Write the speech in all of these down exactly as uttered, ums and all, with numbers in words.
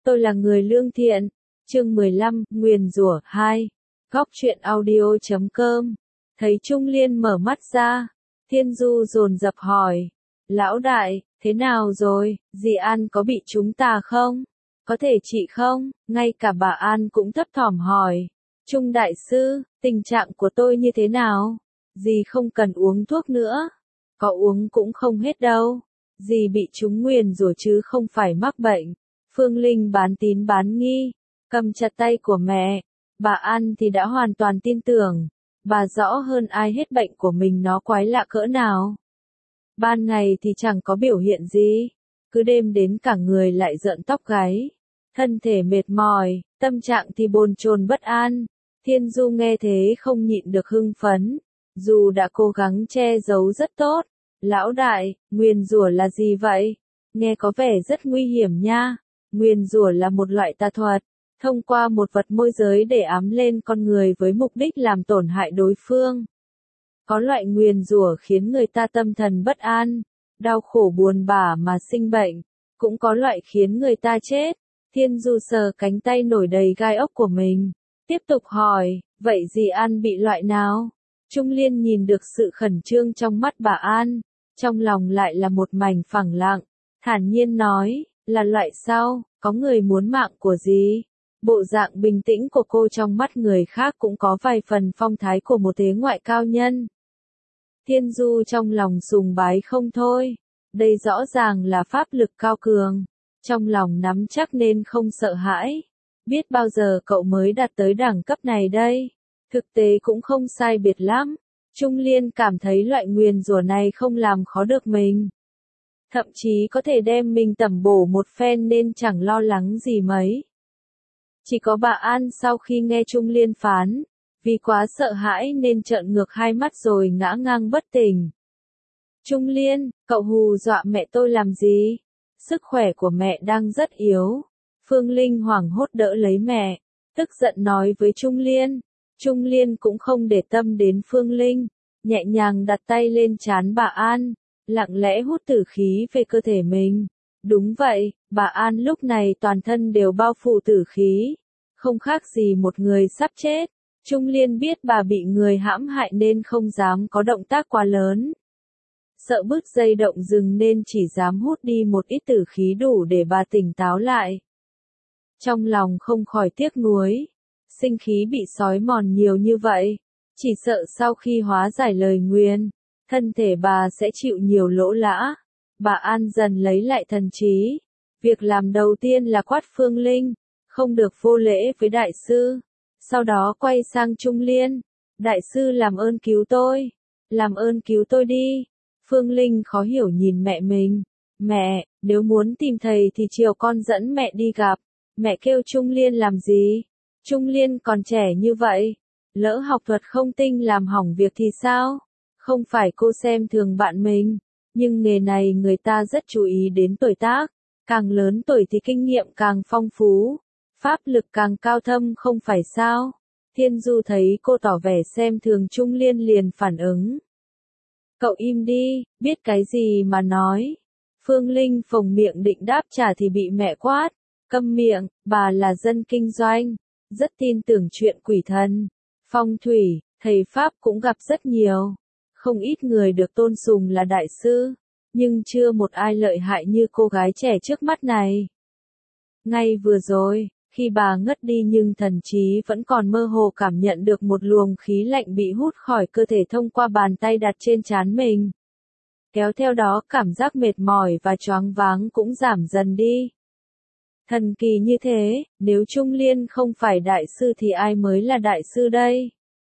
Tôi là người lương thiện. Chương mười lăm, nguyền rủa hai. Góc truyện audio chấm com. Thấy Trung Liên mở mắt ra, Thiên Du dồn dập hỏi. Lão đại, thế nào rồi, dì An có bị chúng ta không? Có thể trị không? Ngay cả bà An cũng thấp thỏm hỏi. Trung đại sư, tình trạng của tôi như thế nào? Dì không cần uống thuốc nữa. Có uống cũng không hết đâu. Dì bị chúng nguyền rủa chứ không phải mắc bệnh. Phương Linh bán tín bán nghi, cầm chặt tay của mẹ. Bà An thì đã hoàn toàn tin tưởng. Bà rõ hơn ai hết bệnh của mình nó quái lạ cỡ nào. Ban ngày thì chẳng có biểu hiện gì, cứ đêm đến cả người lại rợn tóc gáy, thân thể mệt mỏi, tâm trạng thì bồn chồn bất an. Thiên Du nghe thế không nhịn được hưng phấn, dù đã cố gắng che giấu rất tốt. Lão đại, nguyền rủa là gì vậy? Nghe có vẻ rất nguy hiểm nha. Nguyền rủa là một loại tà thuật, thông qua một vật môi giới để ám lên con người với mục đích làm tổn hại đối phương. Có loại nguyền rủa khiến người ta tâm thần bất an, đau khổ buồn bã mà sinh bệnh, cũng có loại khiến người ta chết. Thiên Du sờ cánh tay nổi đầy gai ốc của mình, tiếp tục hỏi, vậy dì An bị loại nào? Trung Liên nhìn được sự khẩn trương trong mắt bà An, trong lòng lại là một mảnh phẳng lặng, thản nhiên nói, là loại sau, có người muốn mạng của dì. Bộ dạng bình tĩnh của cô trong mắt người khác cũng có vài phần phong thái của một thế ngoại cao nhân. Thiên Du trong lòng sùng bái không thôi, đây rõ ràng là pháp lực cao cường, trong lòng nắm chắc nên không sợ hãi. Biết bao giờ cậu mới đạt tới đẳng cấp này đây? Thực tế cũng không sai biệt lắm. Trung Liên cảm thấy loại nguyền rủa này không làm khó được mình, thậm chí có thể đem mình tẩm bổ một phen nên chẳng lo lắng gì mấy. Chỉ có bà An sau khi nghe Trung Liên phán, vì quá sợ hãi nên trợn ngược hai mắt rồi ngã ngang bất tỉnh. Trung Liên, cậu hù dọa mẹ tôi làm gì? Sức khỏe của mẹ đang rất yếu. Phương Linh hoảng hốt đỡ lấy mẹ, tức giận nói với Trung Liên. Trung Liên cũng không để tâm đến Phương Linh, nhẹ nhàng đặt tay lên trán bà An, lặng lẽ hút tử khí về cơ thể mình. Đúng vậy, bà An lúc này toàn thân đều bao phủ tử khí, không khác gì một người sắp chết. Trung Liên biết bà bị người hãm hại nên không dám có động tác quá lớn. Sợ bứt dây động rừng nên chỉ dám hút đi một ít tử khí đủ để bà tỉnh táo lại. Trong lòng không khỏi tiếc nuối, sinh khí bị xói mòn nhiều như vậy, chỉ sợ sau khi hóa giải lời nguyền, thân thể bà sẽ chịu nhiều lỗ lã. Bà An dần lấy lại thần trí, việc làm đầu tiên là quát Phương Linh, không được vô lễ với đại sư. Sau đó quay sang Trung Liên, đại sư làm ơn cứu tôi, làm ơn cứu tôi đi. Phương Linh khó hiểu nhìn mẹ mình, mẹ, nếu muốn tìm thầy thì chiều con dẫn mẹ đi gặp. Mẹ kêu Trung Liên làm gì? Trung Liên còn trẻ như vậy, lỡ học thuật không tinh làm hỏng việc thì sao? Không phải cô xem thường bạn mình, nhưng nghề này người ta rất chú ý đến tuổi tác, càng lớn tuổi thì kinh nghiệm càng phong phú, pháp lực càng cao thâm không phải sao? Thiên Du thấy cô tỏ vẻ xem thường Trung Liên liền phản ứng. Cậu im đi, biết cái gì mà nói. Phương Linh phồng miệng định đáp trả thì bị mẹ quát. Câm miệng, bà là dân kinh doanh, rất tin tưởng chuyện quỷ thần, phong thủy, thầy Pháp cũng gặp rất nhiều. Không ít người được tôn sùng là đại sư, nhưng chưa một ai lợi hại như cô gái trẻ trước mắt này. Ngay vừa rồi, khi bà ngất đi nhưng thần trí vẫn còn mơ hồ cảm nhận được một luồng khí lạnh bị hút khỏi cơ thể thông qua bàn tay đặt trên trán mình. Kéo theo đó cảm giác mệt mỏi và choáng váng cũng giảm dần đi. Thần kỳ như thế, nếu Trung Liên không phải đại sư thì ai mới là đại sư đây?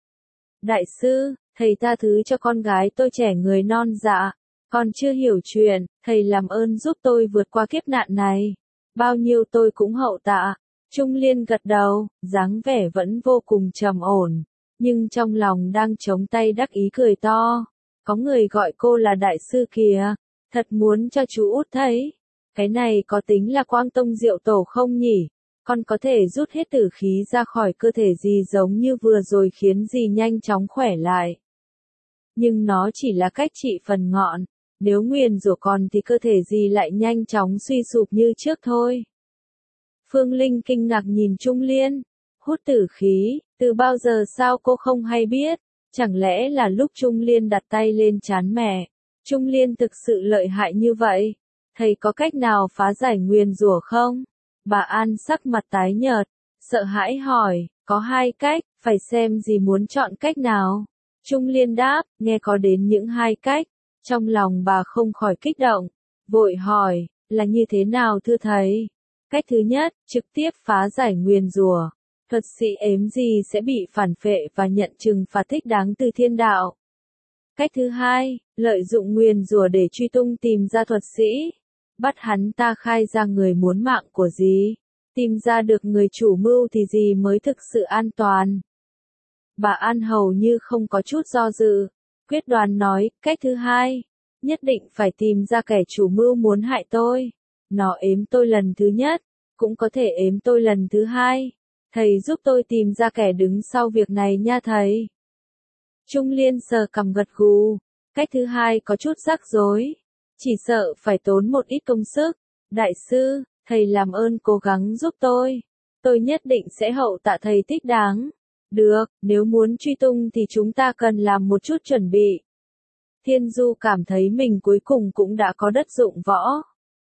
Đại sư, thầy tha thứ cho con gái tôi trẻ người non dạ, con chưa hiểu chuyện, thầy làm ơn giúp tôi vượt qua kiếp nạn này. Bao nhiêu tôi cũng hậu tạ. Trung Liên gật đầu, dáng vẻ vẫn vô cùng trầm ổn, nhưng trong lòng đang chống tay đắc ý cười to. Có người gọi cô là đại sư kìa, thật muốn cho chú út thấy. Cái này có tính là Quang Tông Diệu Tổ không nhỉ? Con có thể rút hết tử khí ra khỏi cơ thể gì giống như vừa rồi khiến gì nhanh chóng khỏe lại. Nhưng nó chỉ là cách trị phần ngọn, nếu nguyền rủa còn thì cơ thể gì lại nhanh chóng suy sụp như trước thôi. Phương Linh kinh ngạc nhìn Trung Liên. Hút tử khí, từ bao giờ sao cô không hay biết? Chẳng lẽ là lúc Trung Liên đặt tay lên trán mẹ? Trung Liên thực sự lợi hại như vậy? Thầy có cách nào phá giải nguyền rủa không? Bà An sắc mặt tái nhợt, sợ hãi hỏi, có hai cách, phải xem gì muốn chọn cách nào. Trung Liên đáp, nghe có đến những hai cách. Trong lòng bà không khỏi kích động, vội hỏi, là như thế nào thưa thầy? Cách thứ nhất, trực tiếp phá giải nguyền rủa. Thuật sĩ ếm gì sẽ bị phản phệ và nhận trừng phạt thích đáng từ thiên đạo. Cách thứ hai, lợi dụng nguyền rủa để truy tung tìm ra thuật sĩ. Bắt hắn ta khai ra người muốn mạng của dì. Tìm ra được người chủ mưu thì dì mới thực sự an toàn. Bà An hầu như không có chút do dự. Quyết đoán nói, cách thứ hai. Nhất định phải tìm ra kẻ chủ mưu muốn hại tôi. Nó ếm tôi lần thứ nhất, cũng có thể ếm tôi lần thứ hai. Thầy giúp tôi tìm ra kẻ đứng sau việc này nha thầy. Trung Liên sờ cằm gật gù. Cách thứ hai có chút rắc rối. Chỉ sợ phải tốn một ít công sức. Đại sư, thầy làm ơn cố gắng giúp tôi. Tôi nhất định sẽ hậu tạ thầy thích đáng. Được, nếu muốn truy tung thì chúng ta cần làm một chút chuẩn bị. Thiên Du cảm thấy mình cuối cùng cũng đã có đất dụng võ.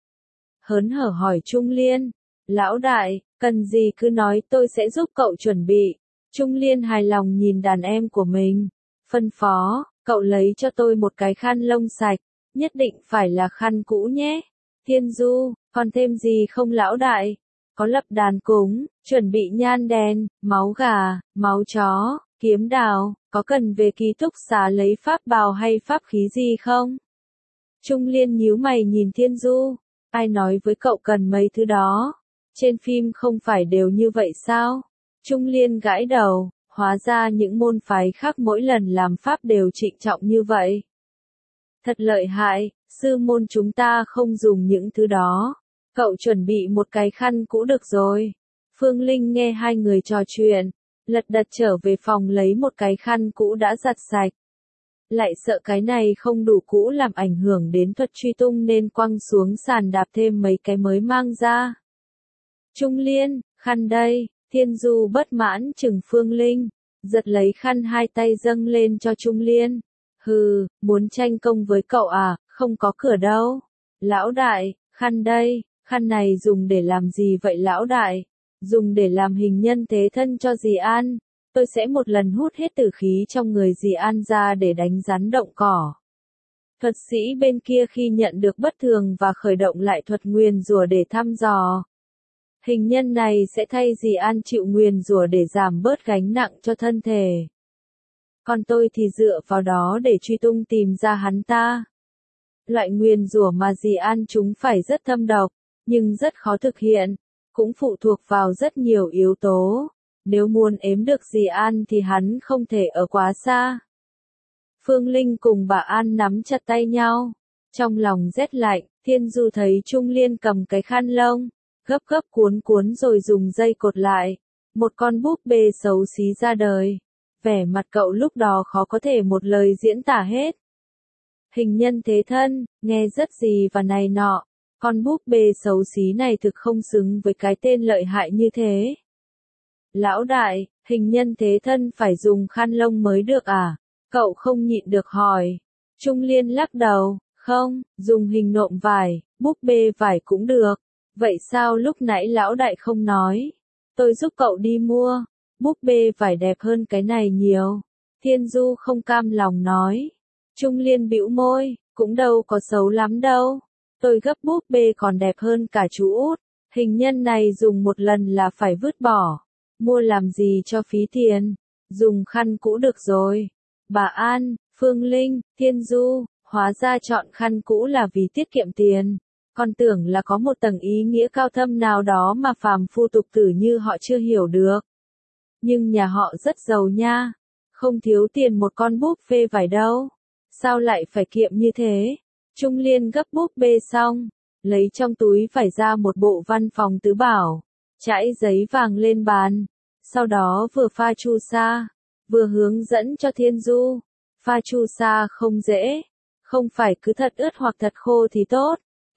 Hớn hở hỏi Trung Liên. Lão đại, cần gì cứ nói tôi sẽ giúp cậu chuẩn bị. Trung Liên hài lòng nhìn đàn em của mình. Phân phó, cậu lấy cho tôi một cái khăn lông sạch. Nhất định phải là khăn cũ nhé. Thiên Du, còn thêm gì không lão đại? Có lập đàn cúng, chuẩn bị nhan đèn, máu gà, máu chó, kiếm đào, có cần về ký túc xá lấy pháp bào hay pháp khí gì không? Trung Liên nhíu mày nhìn Thiên Du. Ai nói với cậu cần mấy thứ đó? Trên phim không phải đều như vậy sao? Trung Liên gãi đầu, hóa ra những môn phái khác mỗi lần làm pháp đều trịnh trọng như vậy. Thật lợi hại, sư môn chúng ta không dùng những thứ đó. Cậu chuẩn bị một cái khăn cũ được rồi. Phương Linh nghe hai người trò chuyện, lật đật trở về phòng lấy một cái khăn cũ đã giặt sạch. Lại sợ cái này không đủ cũ làm ảnh hưởng đến thuật truy tung nên quăng xuống sàn đạp thêm mấy cái mới mang ra. Trung Liên, khăn đây. Thiên Du bất mãn chừng Phương Linh, giật lấy khăn hai tay dâng lên cho Trung Liên. Hừ, muốn tranh công với cậu à, không có cửa đâu. Lão đại, khăn đây, khăn này dùng để làm gì vậy lão đại? Dùng để làm hình nhân thế thân cho dì An. Tôi sẽ một lần hút hết tử khí trong người dì An ra để đánh rắn động cỏ. Thuật sĩ bên kia khi nhận được bất thường và khởi động lại thuật nguyền rủa để thăm dò. Hình nhân này sẽ thay dì An chịu nguyền rủa để giảm bớt gánh nặng cho thân thể. Còn tôi thì dựa vào đó để truy tung tìm ra hắn ta. Loại nguyền rủa mà dì An chúng phải rất thâm độc, nhưng rất khó thực hiện, cũng phụ thuộc vào rất nhiều yếu tố. Nếu muốn ếm được dì An thì hắn không thể ở quá xa. Phương Linh cùng bà An nắm chặt tay nhau. Trong lòng rét lạnh, Thiên Du thấy Trung Liên cầm cái khăn lông, gấp gấp cuốn cuốn rồi dùng dây cột lại. Một con búp bê xấu xí ra đời. Vẻ mặt cậu lúc đó khó có thể một lời diễn tả hết. Hình nhân thế thân, nghe rất gì và này nọ. Con búp bê xấu xí này thực không xứng với cái tên lợi hại như thế. Lão đại, hình nhân thế thân phải dùng khăn lông mới được à? Cậu không nhịn được hỏi. Trung Liên lắc đầu, không, dùng hình nộm vải, búp bê vải cũng được. Vậy sao lúc nãy lão đại không nói? Tôi giúp cậu đi mua. Búp bê vải đẹp hơn cái này nhiều. Thiên Du không cam lòng nói. Trung Liên bĩu môi, cũng đâu có xấu lắm đâu. Tôi gấp búp bê còn đẹp hơn cả chú út. Hình nhân này dùng một lần là phải vứt bỏ. Mua làm gì cho phí tiền. Dùng khăn cũ được rồi. Bà An, Phương Linh, Thiên Du, hóa ra chọn khăn cũ là vì tiết kiệm tiền. Còn tưởng là có một tầng ý nghĩa cao thâm nào đó mà phàm phu tục tử như họ chưa hiểu được. Nhưng nhà họ rất giàu nha. Không thiếu tiền một con búp phê vải đâu. Sao lại phải kiệm như thế? Trung Liên gấp búp bê xong, lấy trong túi phải ra một bộ văn phòng tứ bảo, trải giấy vàng lên bàn. Sau đó vừa pha chu sa, vừa hướng dẫn cho Thiên Du. Pha chu sa không dễ, không phải cứ thật ướt hoặc thật khô thì tốt.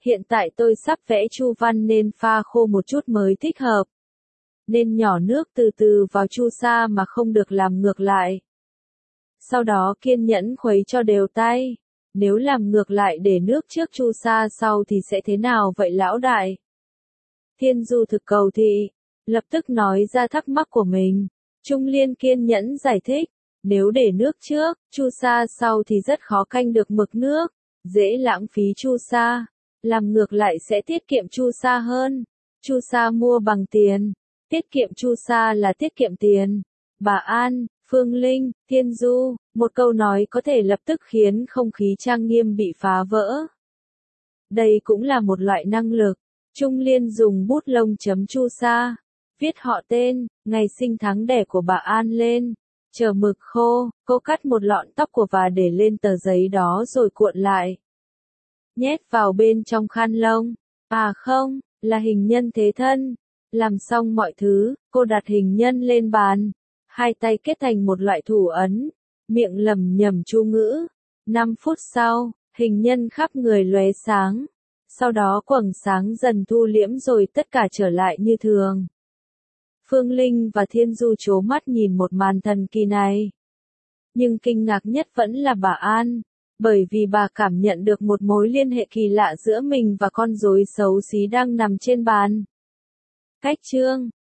Hiện tại tôi sắp vẽ chu văn nên pha khô một chút mới thích hợp. Nên nhỏ nước từ từ vào chu sa mà không được làm ngược lại. Sau đó kiên nhẫn khuấy cho đều tay. Nếu làm ngược lại để nước trước chu sa sau thì sẽ thế nào vậy lão đại? Thiên Du thực cầu thị, lập tức nói ra thắc mắc của mình. Trung Liên kiên nhẫn giải thích, nếu để nước trước, chu sa sau thì rất khó canh được mực nước, dễ lãng phí chu sa. Làm ngược lại sẽ tiết kiệm chu sa hơn. Chu sa mua bằng tiền, tiết kiệm chu sa là tiết kiệm tiền. Bà An, Phương Linh, Thiên Du, một câu nói có thể lập tức khiến không khí trang nghiêm bị phá vỡ. Đây cũng là một loại năng lực. Trung Liên dùng bút lông chấm chu sa, viết họ tên, ngày sinh tháng đẻ của bà An lên. Chờ mực khô, cô cắt một lọn tóc của bà để lên tờ giấy đó rồi cuộn lại. Nhét vào bên trong khăn lông. À không, là hình nhân thế thân. Làm xong mọi thứ, cô đặt hình nhân lên bàn. Hai tay kết thành một loại thủ ấn. Miệng lẩm nhẩm chú ngữ. Năm phút sau, hình nhân khắp người lóe sáng. Sau đó quầng sáng dần thu liễm rồi tất cả trở lại như thường. Phương Linh và Thiên Du trố mắt nhìn một màn thần kỳ này. Nhưng kinh ngạc nhất vẫn là bà An, bởi vì bà cảm nhận được một mối liên hệ kỳ lạ giữa mình và con rối xấu xí đang nằm trên bàn. Cách chương